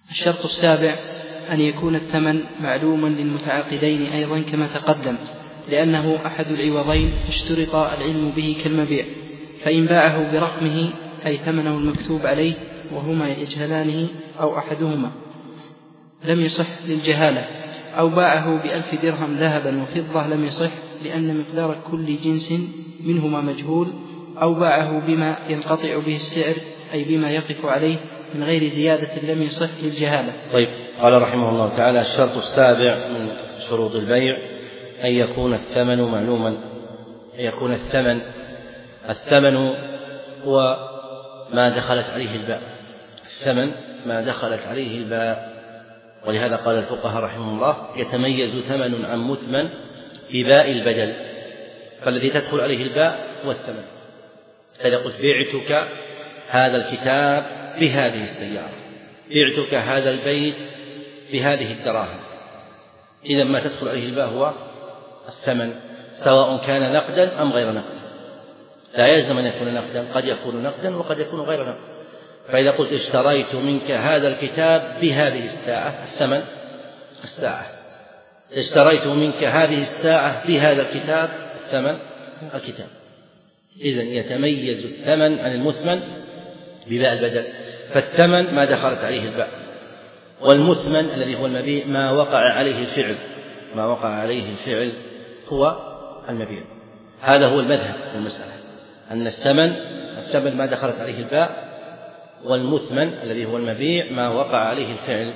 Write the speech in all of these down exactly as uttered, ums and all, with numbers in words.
الشرط السابع أن يكون الثمن معلوما للمتعاقدين أيضا كما تقدم، لأنه أحد العوضين اشترط العلم به كالمبيع، فإن باعه برقمه أي ثمنه المكتوب عليه وهما يجهلانه أو أحدهما لم يصح للجهالة، أو باعه بألف درهم ذهبا وفضة لم يصح لأن مقدار كل جنس منهما مجهول، أو باعه بما ينقطع به السعر أي بما يقف عليه من غير زيادة لم يصح للجهالة. طيب، قال رحمه الله تعالى: الشرط السابع من شروط البيع أن يكون الثمن معلوما. أن يكون الثمن الثمن هو ما دخلت عليه الباء، الثمن ما دخلت عليه الباء. ولهذا قال الفقهاء رحمه الله: يتميز ثمن عن مثمن بباء البدل، فالذي تدخل عليه الباء هو الثمن. فإذا قلت: بعتك هذا الكتاب بهذه السيارة، بعتك هذا البيت بهذه الدراهم، إذا ما تدخل عليه الباء هو الثمن، سواء كان نقدا أم غير نقد. لا يلزم أن يكون نقدا، قد يكون نقدا وقد يكون غير نقد. فإذا قلت: اشتريت منك هذا الكتاب بهذه الساعة، الثمن الساعة. اشتريت منك هذه الساعة بهذا الكتاب، الثمن الكتاب. إذن يتميز الثمن عن المثمن بباء البدل، فالثمن ما دخلت عليه الباء، والمثمن الذي هو المبيع ما وقع عليه الفعل، ما وقع عليه الفعل هو المبيع. هذا هو المذهب في المسألة، أن الثمن الثمن ما دخلت عليه الباء، والمثمن الذي هو المبيع ما وقع عليه الفعل.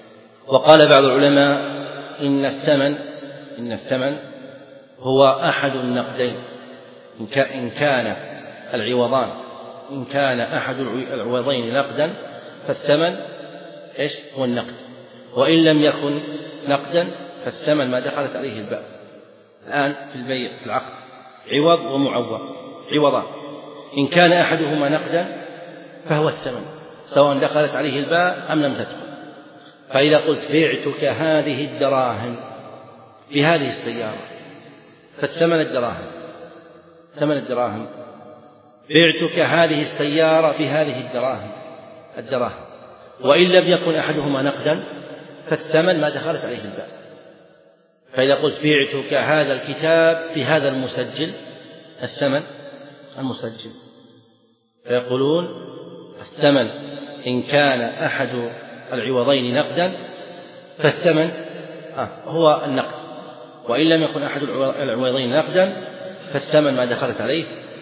وقال بعض العلماء: إن الثمن إن الثمن هو أحد النقدين، إن كان العوضان إن كان أحد العوضين نقدا فالثمن إيش هو النقد، وإن لم يكن نقدا فالثمن ما دخلت عليه الباء. الآن في البيع في العقد عوض ومعوض، عوضان، إن كان أحدهما نقدا فهو الثمن سواء دخلت عليه الباء أم لم تدخل. فإذا قلت: بعتك هذه الدراهم بهذه السيارة، فالثمن الدراهم، ثمن الدراهم. بعتك هذه السيارة بهذه الدراهم، الدراهم. وإن لم يكن أحدهما نقدا فالثمن ما دخلت عليه الباء. فإذا قلت: بعتك هذا الكتاب بهذا المسجل، الثمن المسجل. فيقولون: الثمن إن كان أحد العوضين نقدا فالثمن آه هو النقد، وإن لم يكن أحد العوضين نقدا فالثمن ما دخلت عليه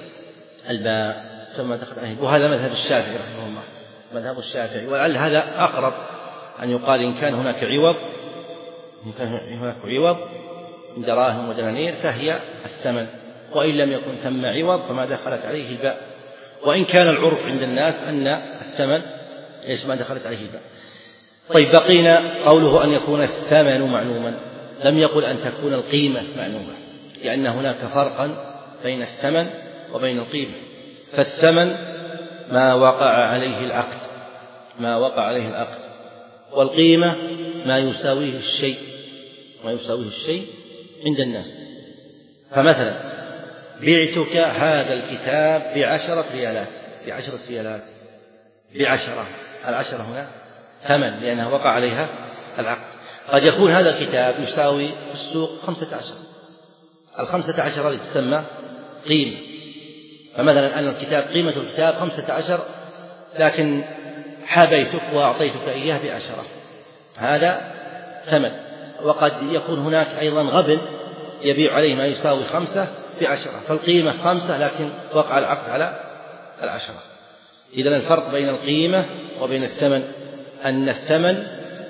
الباء، ثم دخلت عليه. وهذا مذهب الشافعي رحمه الله، مذهب الشافعي. ولعل هذا أقرب أن يقال: إن كان هناك عوض إن كان هناك عوض من دراهم ودنانير فهي الثمن، وإن لم يكن ثم عوض فما دخلت عليه الباء. وإن كان العرف عند الناس أن الثمن إيش ما دخلت عليه الباء. طيب، بقينا قوله أن يكون الثمن معلوما، لم يقل أن تكون القيمة معلومة، لأن هناك فرقا بين الثمن وبين القيمة. فالثمن ما وقع عليه العقد، ما وقع عليه العقد، والقيمة ما يساويه الشيء، ما يساويه الشيء عند الناس. فمثلا: بعتك هذا الكتاب بعشرة ريالات، بعشرة ريالات، بعشرة، العشرة هنا ثمن لأنها وقع عليها العقد. قد يكون هذا الكتاب يساوي في السوق خمسة عشر، الخمسة عشر هذه تسمى قيمة. فمثلا أن الكتاب قيمة الكتاب خمسة عشر، لكن حابيتك وأعطيتك إياه بعشرة، هذا ثمن. وقد يكون هناك أيضا غبن يبيع عليه ما يساوي خمسة بعشرة، فالقيمة خمسة لكن وقع العقد على العشرة. إذن الفرق بين القيمة وبين الثمن أن الثمن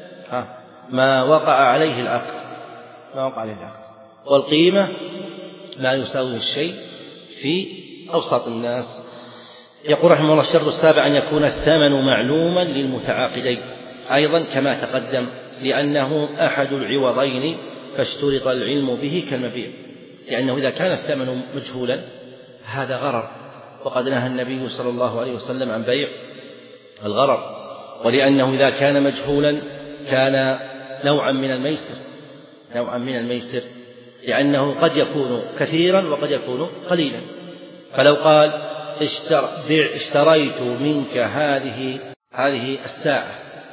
ما وقع عليه العقد، ما وقع عليه العقد، والقيمة ما يساوي الشيء في أوسط الناس. يقول رحمه الله: الشرط السابع أن يكون الثمن معلوما للمتعاقدين أيضا كما تقدم، لأنه أحد العوضين فاشترط العلم به كالمبيع، لأنه إذا كان الثمن مجهولا هذا غرر، وقد نهى النبي صلى الله عليه وسلم عن بيع الغرر. ولأنه إذا كان مجهولا كان نوعا من الميسر، نوعا من الميسر، لأنه قد يكون كثيرا وقد يكون قليلا. فلو قال: اشتريت منك هذه هذه الساعة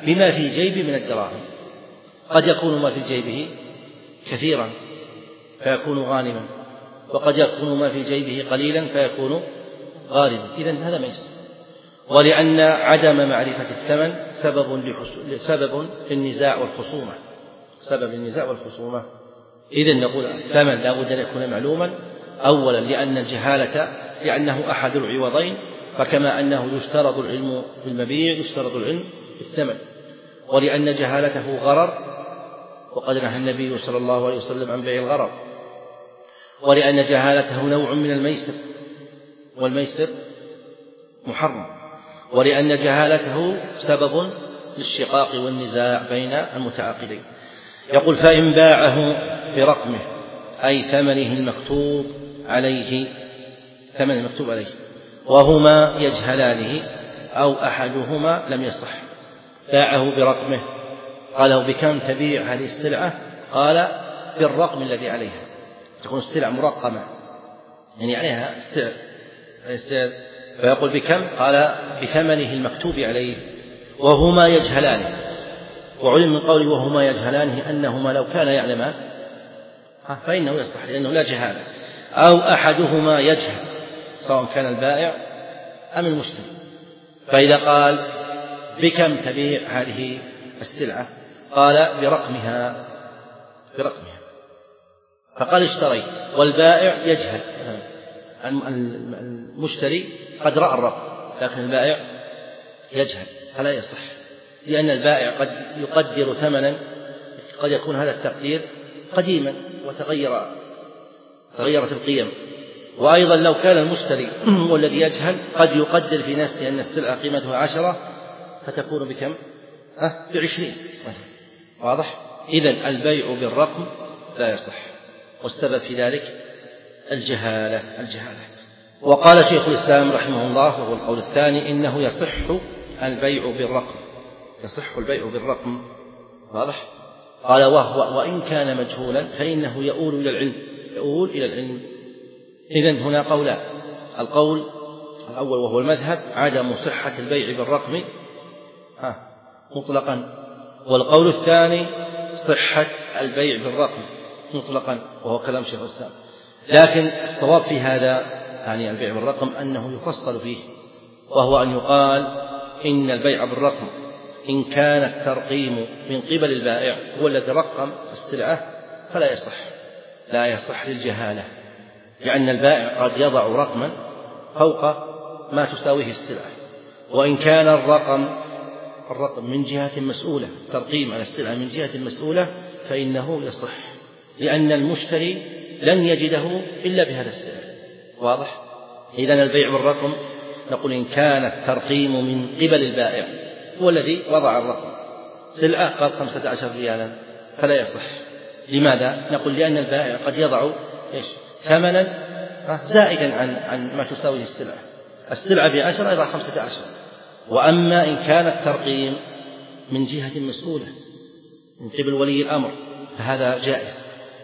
بما في جيبه من الدراهم. قد يكون ما في جيبه كثيرا فيكون غانما، وقد يكون ما في جيبه قليلا فيكون غارما، إذن هذا ميسر. ولأن عدم معرفة الثمن سبب سبب للنزاع والخصومة سبب للنزاع والخصومة إذن نقول الثمن لا بد أن يكون معلوما، أولا لأن الجهالة لأنه أحد العوضين، فكما أنه يشترط العلم في المبيع يشترط العلم في الثمن، ولأن جهالته غرر، وقد نهى النبي صلى الله عليه وسلم عن بيع الغرر، ولأن جهالته نوع من الميسر والميسر محرم، ولأن جهالته سبب للشقاق والنزاع بين المتعاقدين. يقول فإن باعه برقمه أي ثمنه المكتوب عليه ثمن المكتوب عليه وهما يجهلانه أو أحدهما لم يصح. باعه برقمه، قال له بكم تبيع هذه السلعة؟ قال بالرقم الذي عليها، تكون السلعة مرقمة يعني عليها السعر، فيقول بكم؟ قال بثمنه المكتوب عليه وهما يجهلانه. وعلم من قوله وهما يجهلانه أنهما لو كان يعلمان فإنه يصح لأنه لا جهالة، أو أحدهما يجهل سواء كان البائع أم المشتري. فإذا قال بكم تبيع هذه السلعة؟ قال برقمها برقمها فقال اشتريت، والبائع يجهل، المشتري قد رأى الرقم لكن البائع يجهل، فلا يصح، لأن البائع قد يقدر ثمنا قد يكون هذا التقدير قديما وتغير تغيرت القيم. وأيضا لو كان المشتري والذي يجهل قد يقدر في نفسه أن السلعة قيمتها عشرة فتكون بكم؟ أه بعشرين. واضح؟ إذن البيع بالرقم لا يصح، والسبب في ذلك الجهالة الجهالة وقال شيخ الإسلام رحمه الله وهو القول الثاني إنه يصح البيع بالرقم يصح البيع بالرقم. واضح؟ قال وهو وإن كان مجهولا فإنه يؤول إلى العلم يؤول إلى العلم. إذن هنا قولان، القول الأول وهو المذهب عدم صحة البيع بالرقم ها مطلقا، والقول الثاني صحة البيع بالرقم مطلقا وهو كلام شيخ الإسلام. لكن الصواب في هذا يعني البيع بالرقم أنه يفصل فيه، وهو أن يقال إن البيع بالرقم إن كان الترقيم من قبل البائع هو الذي رقم السلعة فلا يصح لا يصح للجهالة، لأن البائع قد يضع رقما فوق ما تساويه السلعة، وإن كان الرقم الرقم من جهة مسؤولة ترقيم على السلعة من جهة مسؤولة فإنه يصح، لأن المشتري لن يجده إلا بهذا السعر. واضح؟ إذن البيع بالرقم نقول إن كان الترقيم من قبل البائع هو الذي وضع الرقم سلعة قال خمسة عشر ريالا فلا يصح. لماذا؟ نقول لأن البائع قد يضع إيش؟ ثمنا زائدا عن عن ما تساويه السلعة، السلعة بعشرة يضع خمسة عشر. وأما إن كان الترقيم من جهة مسؤولة من قبل ولي الأمر فهذا جائز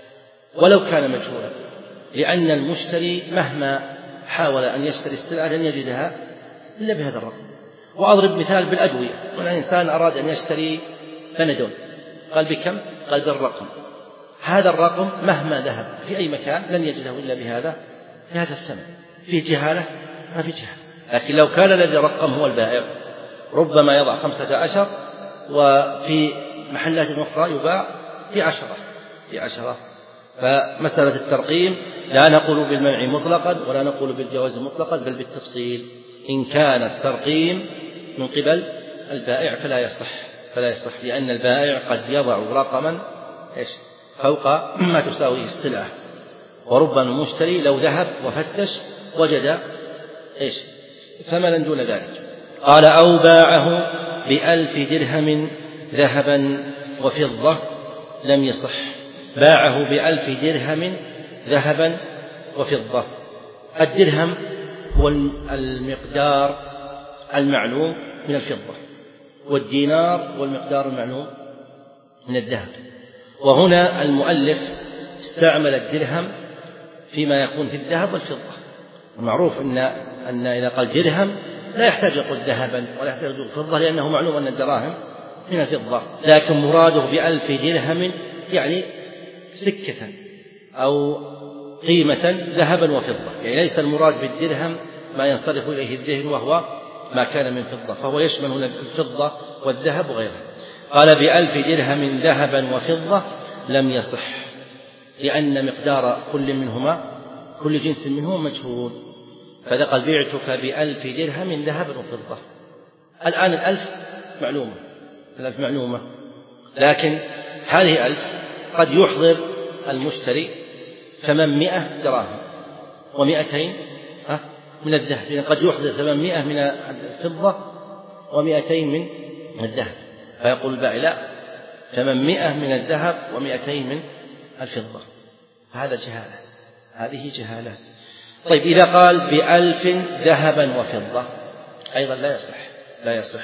ولو كان مجهولا، لأن المشتري مهما حاول أن يشتري السلعة لن يجدها إلا بهذا الرقم. وأضرب مثال بالأدوية، والإنسان أراد أن يشتري بنادول قال بكم؟ قال بالرقم، هذا الرقم مهما ذهب في أي مكان لن يجده إلا بهذا بهذا الثمن. في جهالة؟ ما في جهالة. لكن لو كان الذي رقم هو البائع ربما يضع خمسة عشر وفي محلات أخرى يباع في عشرة في عشرة فمسألة الترقيم لا نقول بالمنع مطلقا ولا نقول بالجواز مطلقا بل بالتفصيل. إن كان الترقيم من قبل البائع فلا يصح فلا يصح لأن البائع قد يضع رقما إيش فوق ما تساويه السلعة، وربما المشتري لو ذهب وفتش وجد إيش ثمنا دون ذلك. قال أو باعه بألف درهم ذهبا وفضة لم يصح. باعه بألف درهم ذهبا وفضة. الدرهم هو المقدار المعلوم من الفضة، والدينار هو المقدار المعلوم من الذهب. وهنا المؤلف استعمل الدرهم فيما يكون في الذهب والفضة. المعروف أن أن إذا قال درهم لا يحتاج يقول ذهبا ولا يحتاج يقول فضة، لأنه معلوم أن الدراهم من الفضة، لكن مراده بألف درهم يعني سكة أو قيمة ذهبا وفضة، يعني ليس المراد بالدرهم ما ينصرف إليه الذهن وهو ما كان من فضة، فهو يشمل هنا الفضة والذهب وغيره. قال بألف درهم ذهبا وفضة لم يصح، لأن مقدار كل منهما كل جنس منهما مجهول، فإذا قال بعتك بألف درهم ذهبا وفضة، الآن الألف معلومة، الألف معلومة، لكن هذه ألف قد يحضر المشتري ثمانمائة دراهم ومائتين من الذهب، يعني قد يحضر ثمانمائة من الفضة ومائتين من الذهب، فيقول البائع لا، ثمانمائة من الذهب ومائتين من الفضة، هذا جهالة، هذه جهالة. طيب إذا قال بألف ذهبا وفضة أيضا لا يصح، لا يصح.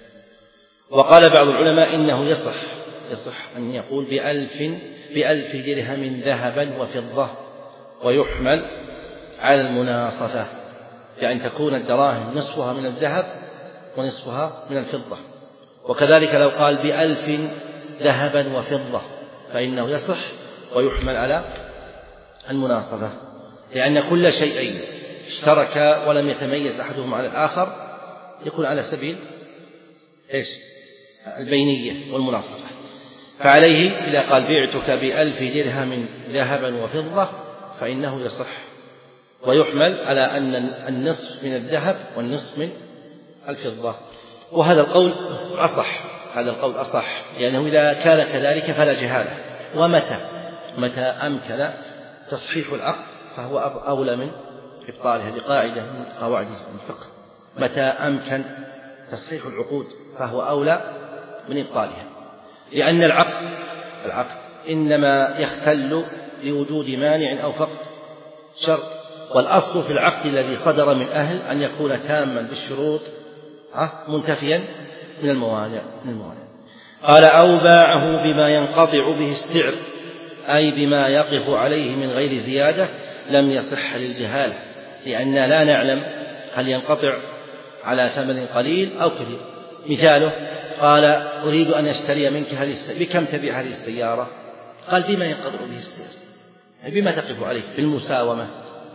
وقال بعض العلماء إنه يصح، يصح أن يقول بألف بألف درهم ذهبا وفضة، ويحمل على المناصفة، يعني تكون الدراهم نصفها من الذهب ونصفها من الفضة. وكذلك لو قال بألف ذهبا وفضة فإنه يصح ويحمل على المناصفة، لأن كل شيئين اشتركا ولم يتميز أحدهما على الآخر يكون على سبيل إيش؟ البينية والمناصفة. فعليه إذا قال بعتك بألف درهم ذهبا وفضة فإنه يصح ويحمل على أن النصف من الذهب والنصف من الفضة. وهذا القول أصح، هذا القول أصح، لأنه إذا كان كذلك فلا جهالة. ومتى متى أمكن تصحيح العقد فهو أولى من إبطالها، بقاعدة من قواعد الفقه، متى أمكن تصحيح العقود فهو أولى من إبطالها، لأن العقد العقد إنما يختل لوجود مانع أو فقد شرط، والأصل في العقد الذي صدر من أهل أن يكون تاما بالشروط منتفيا من الموانع من الموانع. قال أو باعه بما ينقطع به السعر، أي بما يقف عليه من غير زيادة، لم يصح للجهالة، لأننا لا نعلم هل ينقطع على ثمن قليل أو كثير. مثاله قال أريد أن أشتري منك هذه السيارة، بكم تبيع هذه السيارة؟ قال بما ينقطع به السعر، يعني بما تقف عليه بالمساومة،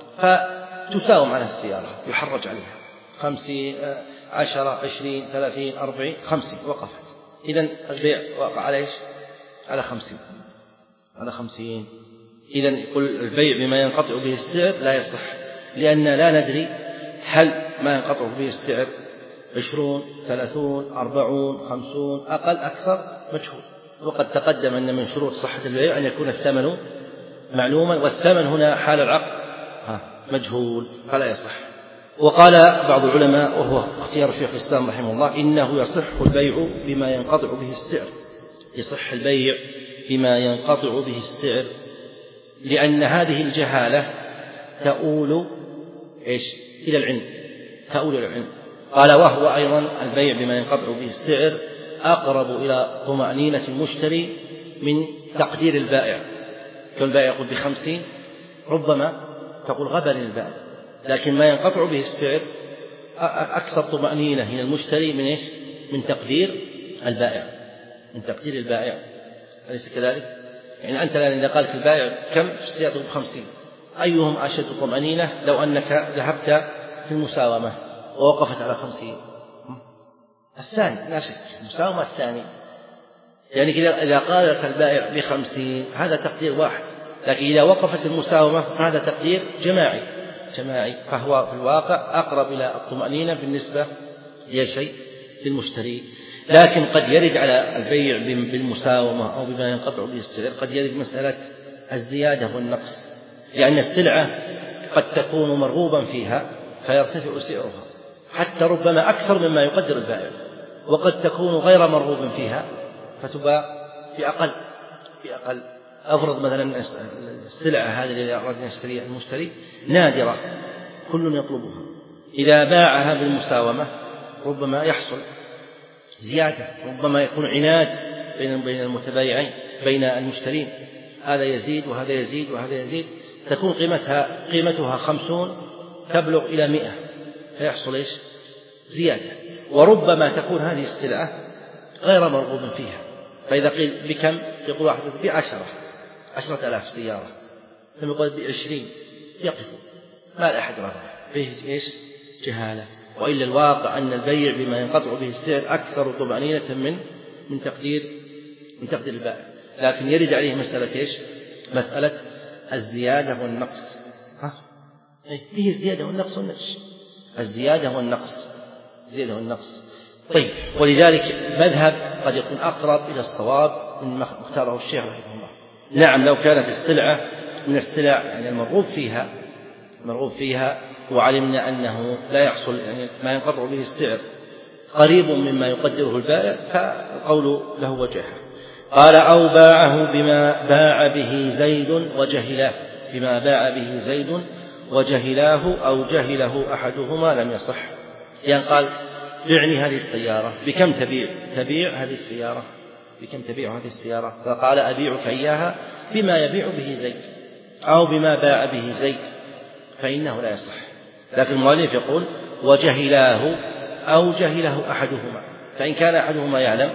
فتساوم على السيارة يحرج عليها خمسين عشرة عشرين ثلاثين أربعين خمسين وقفت، إذن البيع وقع على إيش؟ على خمسين على خمسين إذن يقول البيع بما ينقطع به السعر لا يصح، لأن لا ندري هل ما ينقطع به السعر عشرون ثلاثون أربعون خمسون أقل أكثر مجهول. وقد تقدم أن من شروط صحة البيع أن يكون الثمن معلوما، والثمن هنا حال العقد مجهول فلا يصح. وقال بعض العلماء وهو اختيار الشيخ الإسلام رحمه الله إنه يصح البيع بما ينقطع به السعر، يصح البيع بما ينقطع به السعر، لأن هذه الجهالة تؤول إيش؟ إلى العلم، تؤول إلى العلم. قال وهو أيضا البيع بما ينقطع به السعر أقرب إلى طمأنينة المشتري من تقدير البائع. كل البائع يقول بخمسين ربما تقول غبن البائع، لكن ما ينقطع به السعر أكثر طمأنينة هنا المشتري من إيش؟ من تقدير البائع، من تقدير البائع، أليس كذلك؟ يعني أنت الآن إذا قالك البائع كم اشتريته بخمسين، أيهم أشد طمأنينة لو أنك ذهبت في المساومة ووقفت على خمسين؟ الثاني لا شك، المساومة الثاني، يعني إذا قالك البائع بخمسين هذا تقدير واحد، لكن إذا وقفت المساومة هذا تقدير جماعي جماعي فهو في الواقع أقرب إلى الطمأنينة بالنسبة لشيء للمشتري. لكن قد يرد على البيع بالمساومة أو بما ينقطع به السعر قد يرد مسألة الزيادة والنقص، لأن السلعة قد تكون مرغوبا فيها فيرتفع سعرها حتى ربما أكثر مما يقدر البائع، وقد تكون غير مرغوب فيها فتباع بأقل بأقل. أفرض مثلا السلعة هذه التي أراد أن يشتريها المشتري نادرة كل يطلبها، إذا باعها بالمساومة ربما يحصل زيادة، ربما يكون عناد بين بين المتبايعين بين المشترين، هذا يزيد وهذا يزيد وهذا يزيد، تكون قيمتها قيمتها خمسون تبلغ إلى مئة، فيحصل إيش؟ زيادة. وربما تكون هذه السلعة غير مرغوب فيها. فإذا قيل بكم يقول واحد بعشرة عشرة آلاف سيارة، ثم يقول بعشرين، يقف ما لا أحد رفع فيه إيش؟ جهالة. وإلا الواقع أن البيع بما ينقطع به السعر أكثر طمأنينة من من تقدير من تقدير البائع. لكن يرد عليه مسألة إيش؟ مسألة الزيادة والنقص. ها؟ فيه الزيادة والنقص والنقص الزيادة والنقص زيادة والنقص. طيب، ولذلك مذهب قد يكون أقرب إلى الصواب من مختاره الشيخ رحمه الله. نعم، لو كانت السلعة من السلع يعني المرغوب فيها مرغوب فيها وعلمنا أنه لا يحصل يعني ما ينقطع به السعر قريب مما يقدره البائع، فالقول له وجهه. قال أو باعه بما باع به زيد وجهلاه، بما باع به زيد وجهلاه أو جهله أحدهما لم يصح. يعني قال بعني هذه السيارة، بكم تبيع تبيع هذه السيارة بكم تبيع هذه السيارة فقال أبيعك إياها بما يبيع به زيد أو بما باع به زيد، فإنه لا يصح. لكن المؤلف يقول وجهلاه أو جهله أحدهما، فإن كان أحدهما يعلم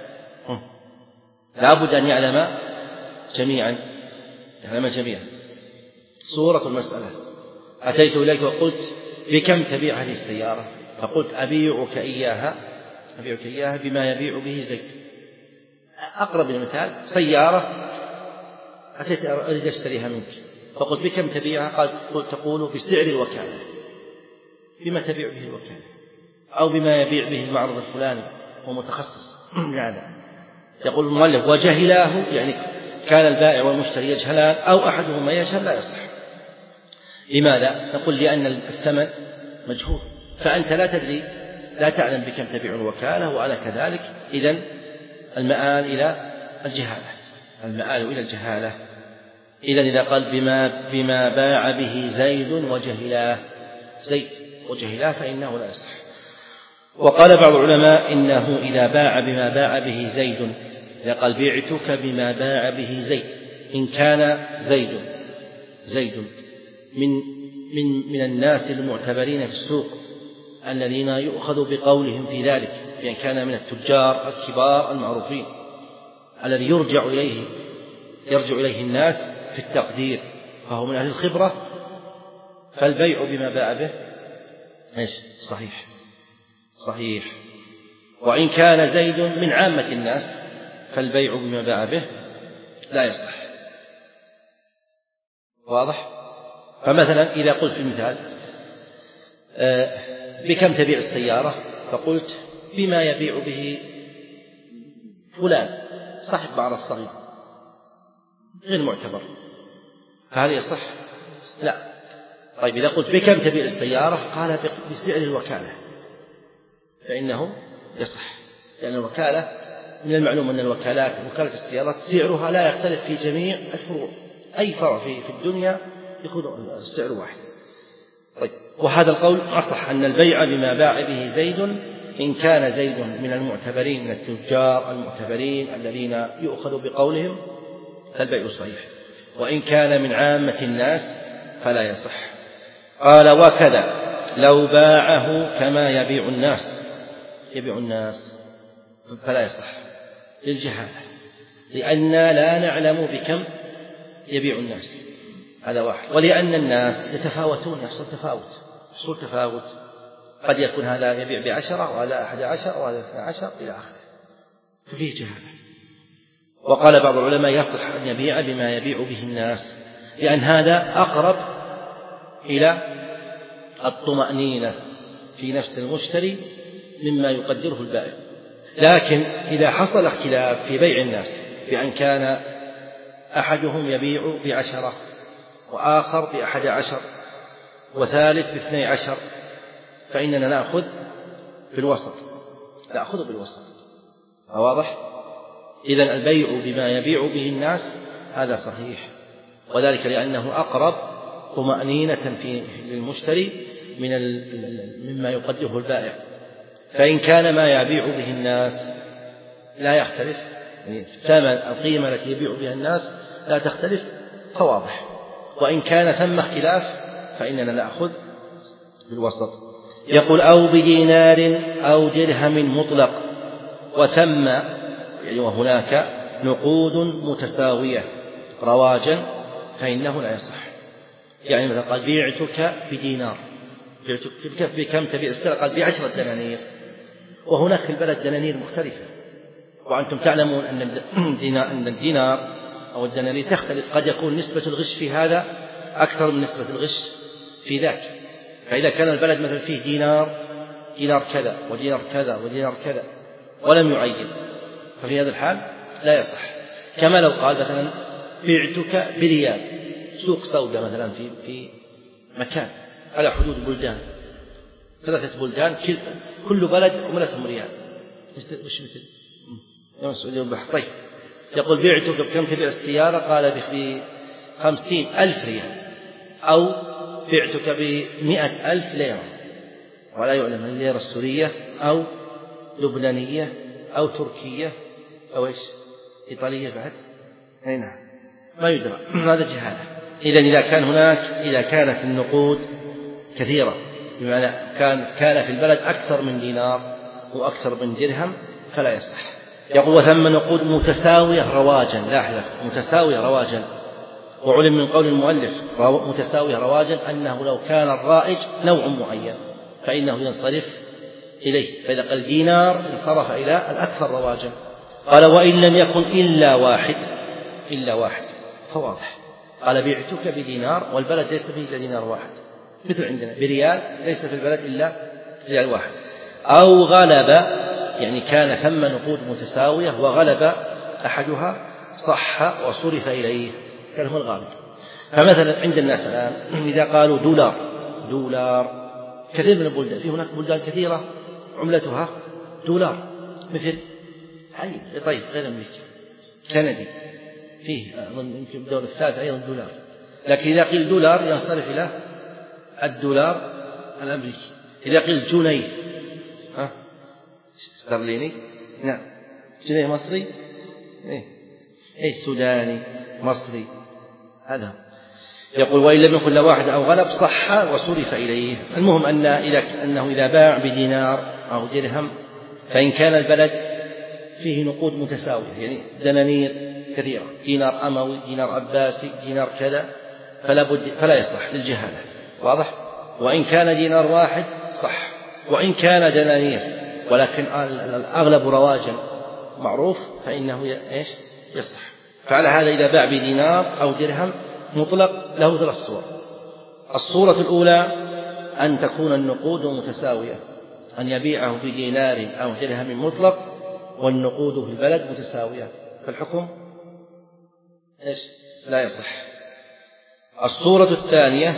لا بد أن يعلم جميعا يعلم جميعا. صورة المسألة: أتيت إليك وقلت بكم تبيع هذه السيارة؟ فقلت أبيعك إياها أبيعك إياها بما يبيع به زيد. أقرب المثال سيارة أتيت أريد أشتريها منك، فقلت بكم تبيعها؟ قلت تقول بسعر الوكالة، بما تبيع به الوكالة أو بما يبيع به المعرض الفلاني، هو متخصص يعني. يقول المؤلف وجهلاه، يعني كان البائع والمشتري يجهلان أو أحدهما يجهل، لا يصح. لماذا؟ نقول لأن الثمن مجهول، فأنت لا تدري لا تعلم بكم تبيع الوكالة وأنا كذلك، إذن المآل إلى الجهالة المآل إلى الجهالة. إذن إذا قال بما, بما باع به زيد وجهلاه زيد وجهلاه فإنه لا يصح. وقال بعض العلماء إنه إذا باع بما باع به زيد، إذا قال بعتك بما باع به زيد، إن كان زيد زيد من من من الناس المعتبرين في السوق الذين يؤخذ بقولهم في ذلك، بأن كان من التجار الكبار المعروفين الذي يرجع إليه يرجع إليه الناس في التقدير، فهو من أهل الخبرة، فالبيع بما باع به إيش؟ صحيح صحيح. وإن كان زيد من عامة الناس فالبيع بما باع به لا يصح. واضح؟ فمثلا إذا قلت في المثال بكم تبيع السيارة؟ فقلت بما يبيع به فلان صاحب بعض الصغير غير معتبر، فهل يصح؟ لا. طيب إذا قلت بكم تبيع السيارة؟ قال بسعر الوكالة، فإنه يصح، لأن الوكالة من المعلوم أن الوكالات وكالة السيارات سعرها لا يختلف في جميع الفروع، أي فرع في في الدنيا يكون السعر واحد. طيب، وهذا القول أصح أن البيع بما باع به زيد إن كان زيد من المعتبرين من التجار المعتبرين الذين يؤخذ بقولهم فالبيع صحيح، وإن كان من عامة الناس فلا يصح. قال وكذا لو باعه كما يبيع الناس يبيع الناس فلا يصح للجهالة، لأننا لا نعلم بكم يبيع الناس، هذا واحد، ولأن الناس يتفاوتون، يحصل تفاوت يحصل تفاوت قد يكون هذا يبيع بعشرة وهذا أحد عشر وهذا اثنى عشر إلى آخره، ففيه جهالة. وقال بعض العلماء يصح أن يبيع بما يبيع به الناس، لأن هذا أقرب إلى الطمأنينة في نفس المشتري مما يقدره البائع. لكن إذا حصل اختلاف في بيع الناس بأن كان أحدهم يبيع بعشرة وآخر بأحد عشر وثالث باثني عشر، فإننا نأخذ بالوسط نأخذ بالوسط واضح؟ إذن البيع بما يبيع به الناس هذا صحيح، وذلك لأنه أقرب طمأنينة في للمشتري من مما يقدره البائع. فإن كان ما يبيع به الناس لا يختلف، يعني ثمن القيمة التي يبيع بها الناس لا تختلف فواضح، وإن كان ثم اختلاف فإننا نأخذ بالوسط. يقول أو بدينار أو درهم مطلق، وثم يعني وهناك نقود متساوية رواجا فإنه لا يصح. يعني مثلا قال بيعتك بدينار، بعتك بكم تبيع السلعة؟ قال بعشرة دنانير، وهناك في البلد دنانير مختلفة، وأنتم تعلمون أن الدينار أو الدنانير تختلف، قد يكون نسبة الغش في هذا أكثر من نسبة الغش في ذاك. فإذا كان البلد مثلا فيه دينار دينار كذا ودينار كذا ودينار كذا ولم يعين، ففي هذا الحال لا يصح. كما لو قال مثلا بعتك بريال، سوق سوداء مثلا في في مكان على حدود بلدان، ثلاثة بلدان كل بلد عملتهم ريال، وش مثل يوم السعودية والبحر. طيب يقول بعتك بكم تبيع السيارة؟ قال بخمسين ألف ريال، أو بعتك بمئة ألف ليرة، ولا يعلم الليرة السورية أو لبنانية أو تركية أو إيش إيطالية بعد، أي نعم ما يدرى، هذا جهالة. إذن إذا كان هناك إذا كانت النقود كثيرة، بمعنى كان كان في البلد أكثر من دينار وأكثر من درهم فلا يصح. يقول وثم نقود متساوية رواجا، لاحظة متساوية رواجا، وعلم من قول المؤلف متساوية رواجا أنه لو كان الرائج نوع معين فإنه ينصرف إليه، فإذا قال دينار انصرف إلى الأكثر رواجا. قال وإن لم يكن إلا واحد إلا واحد فواضح. قال بعتك بدينار والبلد ليس فيه إلا دينار واحد، مثل عندنا بريال ليس في البلد إلا ريال واحد. أو غلب يعني كان ثم نقود متساوية وغلب أحدها صح وصرف إليه، كان هو الغالب. فمثلا عند الناس الآن إذا قالوا دولار دولار كثير من البلدان، في هناك بلدان كثيرة عملتها دولار، مثل طيب غير أمريكا كندي فيه أظن يمكن الدولة الثالثة أيضا دولار، لكن إذا قيل دولار ينصرف إلى الدولار الأمريكي. إذا قيل جنيه ها استرليني، نعم جنيه مصري، إيه إيه سوداني مصري، هذا. يقول وإن لم يكن واحد أو غلب صح وصرف إليه. المهم أن إذا أنه إذا باع بدينار أو درهم فإن كان البلد فيه نقود متساوية، يعني دنانير كثيرة، دينار أموي دينار عباسي دينار كذا، فلا بد فلا يصح للجهالة، واضح. وإن كان دينار واحد صح، وإن كان دنانير ولكن الأغلب رواجا معروف فإنه إيش يصح. فعلى هذا إذا باع بدينار أو درهم مطلق له ثلاث صور. الصورة الأولى أن تكون النقود متساوية، أن يبيعه بدينار أو درهم مطلق والنقود في البلد متساوية، فالحكم إيش لا يصح. الصورة الثانية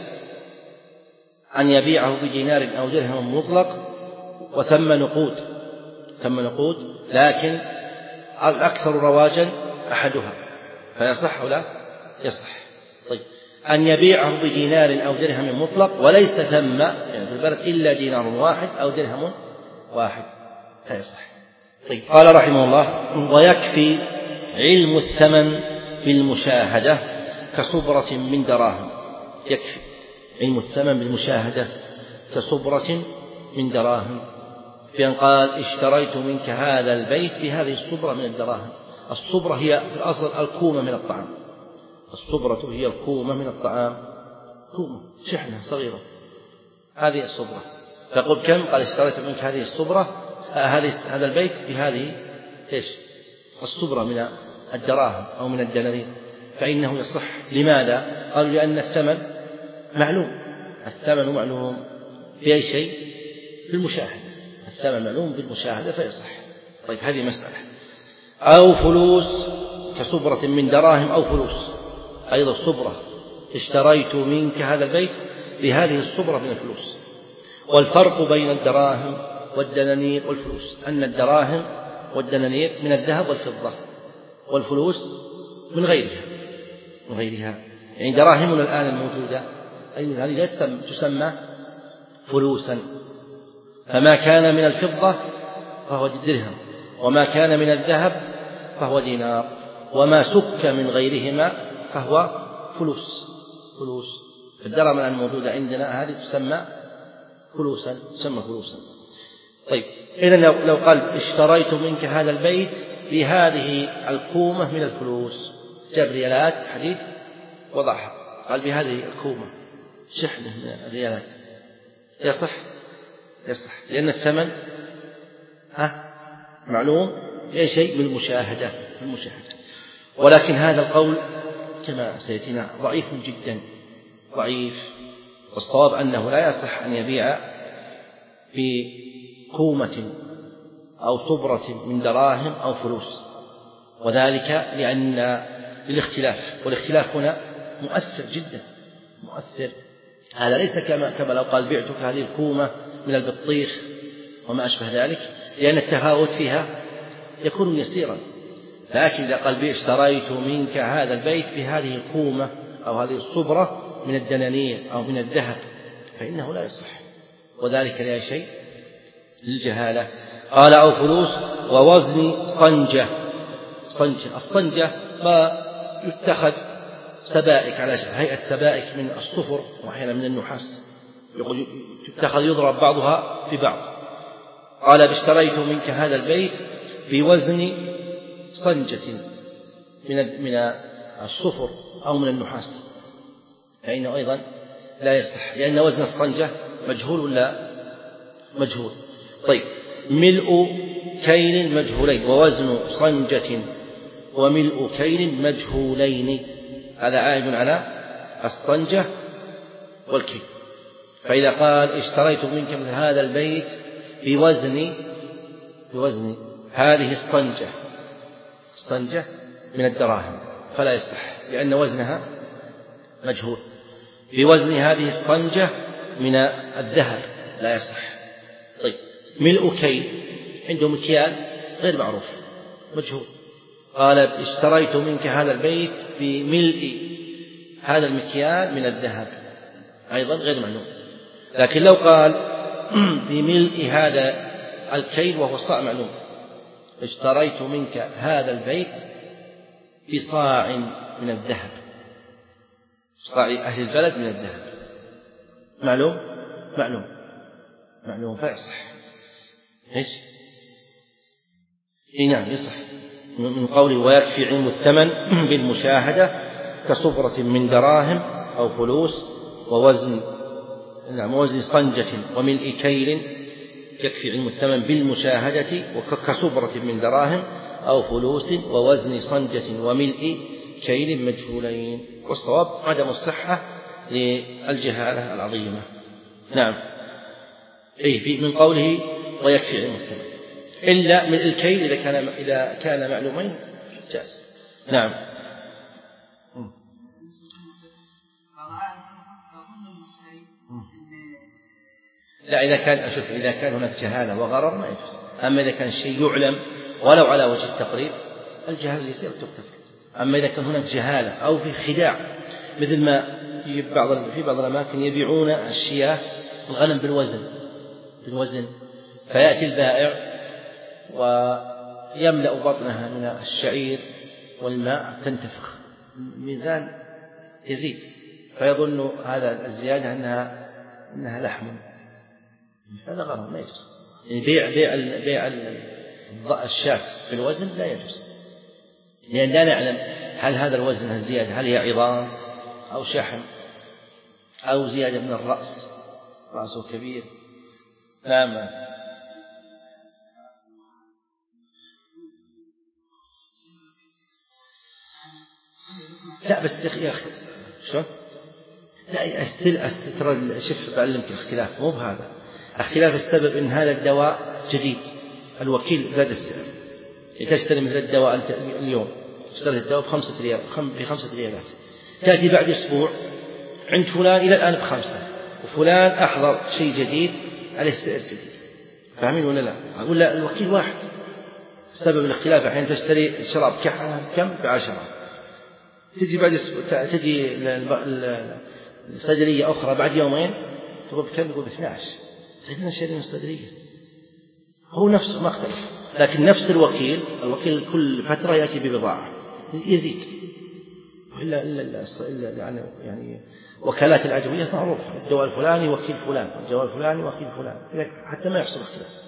أن يبيعه بدينار أو درهم مطلق وثم نقود ثم نقود لكن الأكثر رواجا أحدها، فيصح ولا يصح. طيب أن يبيعه بدينار أو درهم مطلق وليس ثم يعني في البلد إلا دينار واحد أو درهم واحد فيصح. طيب قال رحمه الله ويكفي علم الثمن بالمشاهدة كصبرة من دراهم. يكفي علم الثمن بالمشاهدة كصبرة من دراهم، بأن قال اشتريت منك هذا البيت بهذه الصبرة من الدراهم. الصبرة هي في الأصل الكومة من الطعام، الصبرة هي الكومة من الطعام، كومة شحنة صغيرة، هذه الصبرة. فقل كم؟ قال اشتريت منك هذه الصبرة هذه هذا البيت بهذه إيش الصبرة من الدراهم أو من الدنانير، فإنه يصح. لماذا؟ قالوا لأن الثمن معلوم، الثمن معلوم بأي شيء؟ بالمشاهدة، الثمن معلوم بالمشاهدة فيصح. طيب هذه مسألة. أو فلوس كصبرة من دراهم أو فلوس، أيضا الصبرة اشتريت منك هذا البيت بهذه الصبرة من الفلوس. والفرق بين الدراهم والدنانير والفلوس أن الدراهم والدنانير من الذهب والفضة، والفلوس من غيرها من غيرها يعني دراهمنا الآن الموجودة أي هذه تسمى فلوسا، فما كان من الفضة فهو درهم، وما كان من الذهب فهو دينار، وما سك من غيرهما فهو فلوس. فلوس الدراهم الآن الموجودة عندنا هذه تسمى فلوسا تسمى فلوسا. طيب إذن لو, لو قال اشتريت منك هذا البيت بهذه الكومة من الفلوس، جاب ريالات حديد وضعها، قال بهذه الكومة شحنة من الريالات، يصح؟ يصح، لأن الثمن ها معلوم، أي شيء من المشاهدة من المشاهدة. ولكن هذا القول كما سيأتينا ضعيف جدا، ضعيف، والصواب أنه لا يصح أن يبيع بكومة أو صبرة من دراهم أو فلوس، وذلك لأن للاختلاف، والاختلاف هنا مؤثر جدا مؤثر. هذا ليس كما كما لو قال بعتك هذه الكومة من البطيخ وما أشبه ذلك، لأن التفاوت فيها يكون يسيرا. لكن إذا قال اشتريت منك هذا البيت بهذه الكومة أو هذه الصبرة من الدنانير أو من الذهب فإنه لا يصح، وذلك لا شيء للجهالة. قال أو فلوس ووزن صنجة. صنجة الصنجة ما يتخذ سبائك على هيئة سبائك من الصفر وأحيانا من النحاس، يتخذ يضرب بعضها ببعض. قال اشتريت منك هذا البيت بوزن صنجة من من الصفر أو من النحاس، فإنه أيضا لا يصح، لأن وزن الصنجة مجهول ولا مجهول. طيب ملء كيل مجهولين، ووزن صنجة وملء كيل مجهولين، هذا عائد على الصنجة والكيل. فإذا قال اشتريت منك من هذا البيت بوزن بوزن هذه الصنجة الصنجة من الدراهم فلا يصح، لأن وزنها مجهول. بوزن هذه الصنجة من الذهب لا يصح. طيب ملء كيل، عنده مكيال غير معروف مجهول، قال اشتريت منك هذا البيت بملء هذا المكيال من الذهب أيضا غير معلوم. لكن لو قال بملء هذا الكيل وهو صاع معلوم، اشتريت منك هذا البيت بصاع من الذهب، صاع أهل البلد من الذهب معلوم معلوم معلوم فيصح. ايش؟ اي نعم يصح، من قوله ويكفي علم الثمن بالمشاهدة كصبرة من دراهم أو فلوس ووزن نعم وزن صنجة وملء كيل، يكفي علم الثمن بالمشاهدة وكصبرة من دراهم أو فلوس ووزن صنجة وملء كيل مجهولين. والصواب عدم الصحة للجهالة العظيمة. نعم أي من قوله ويكفي علم الثمن، إلا من الكيل إذا كان إذا كان معلومين جاز. نعم. لا إذا كان أشوف إذا كان هناك جهالة وغرر ما يجوز. أما إذا كان الشيء يعلم ولو على وجه التقريب الجهالة يصير تغتفر. أما إذا كان هناك جهالة أو في خداع، مثل ما بعض في بعض الأماكن يبيعون الشياه الغنم بالوزن بالوزن فيأتي البائع ويملأ بطنها من الشعير والماء تنتفخ، الميزان يزيد فيظن هذا الزيادة أنها أنها لحم، هذا غرض ما يجوز. يعني بيع بيع بيع الشاة بالوزن لا يجوز، لأن لا نعلم هل هذا الوزن الزيادة هل هي عظام أو شحم أو زيادة من الرأس، رأسه كبير فما لا بس يا أخي شو لا أستل أستر شوف بعلمك الاختلاف مو بهذا اختلاف السبب إن هذا الدواء جديد الوكيل زاد السعر، تشتري مثل الدواء أنت اليوم تشتري الدواء بخمسة ريال بخمسة ريالات، تأتي بعد أسبوع عند فلان إلى الآن بخمسة، وفلان أحضر شيء جديد عليه سعر جديد، فاهمين ولا لا؟ أقول لا الوكيل واحد، سبب الاختلاف أحيانا تشتري شراب كم بعشرة، تجي بعد تجي الصيدلية أخرى بعد يومين تقول بكم؟ تقول باثني عشر، تجينا شيء من الصيدلية هو نفسه ما اختلف، لكن نفس الوكيل الوكيل كل فترة يأتي ببضاعة يزيد. إلا إلا إلا يعني وكالات الأدوية معروفة، الدواء الفلاني وكيل فلان، الدواء الفلاني وكيل فلان، حتى ما يحصل اختلاف.